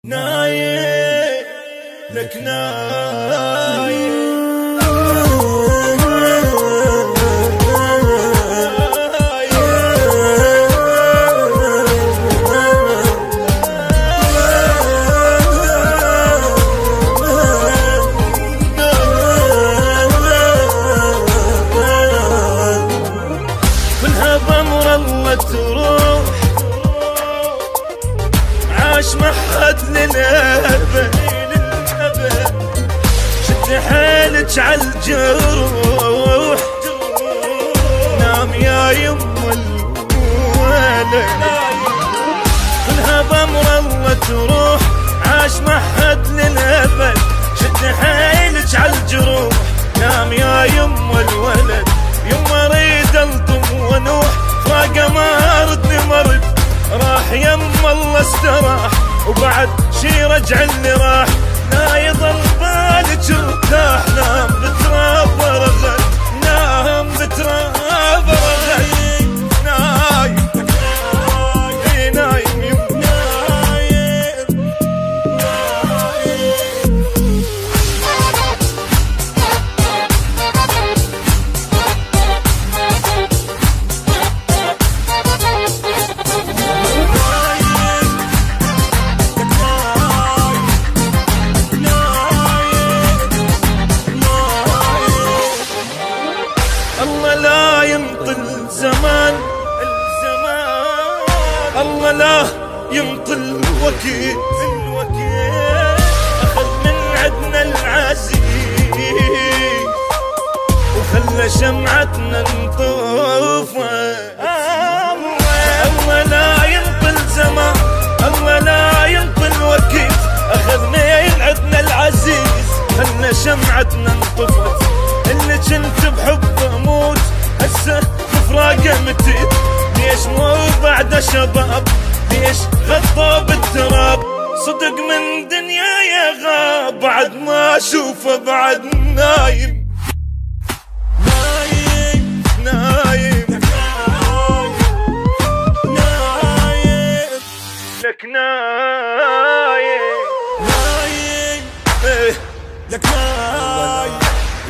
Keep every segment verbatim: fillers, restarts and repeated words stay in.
نايم لك نايم كلها بأمر الله تروح عاش محد للأبد شد حيلك عالجروح نام يا يم الولد كلها بأمر الله تروح عاش محد للأبد شد حيلك عالجروح نام يا يم الولد يوم اريد الطم ونوح فاقه ما ردني مرد راح يم الله استراح وبعد شي رجع اللي راح لا يضل بالك ارتاح نام بتراب رغد نام بتراب رغد نايم نايم نايم الله لا ينطل زمان الزمان الله لا ينطل الوكيل الوكيل أخذ من عدنا العزيز وخلى شمعتنا نطوفه الله لا ينطل زمان الله لا ينطل وكيل أخذ من عدنا العزيز خلى شمعتنا نطفت اللي كنت بحبه اموت هسه بفراقه متيت ليش مو بعد شباب ليش غطى بالتراب صدق من دنيا يا غاب بعد ما اشوفه بعد نايم نايم نايم نايم لك نايم نايم ايه لك نايم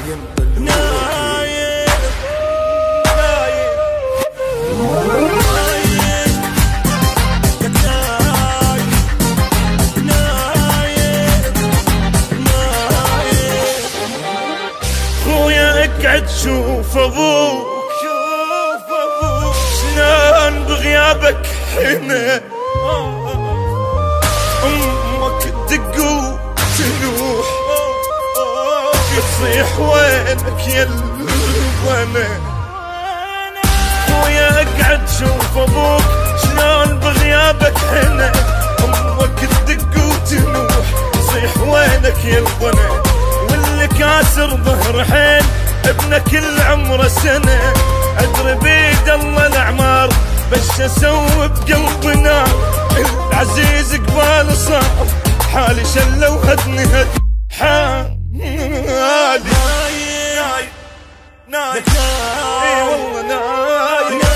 نايم خويا اقعد شوف ابوك شوف ابوك شلون بغيابك حنه امك تدق وتنوح يصيح وينك يا البنا خويا اقعد شوف ابوك شلون بغيابك حنه امك تدق وتنوح يصيح وينك يا البنا واللي كاسر ظهر حيل ابنه كل عمره سنه ادري بيد الله الاعمار بس اسوي بقلبنا العزيز قبال صار حالي شله وهدني هد حالي نايم نايم نايم اي والله نايم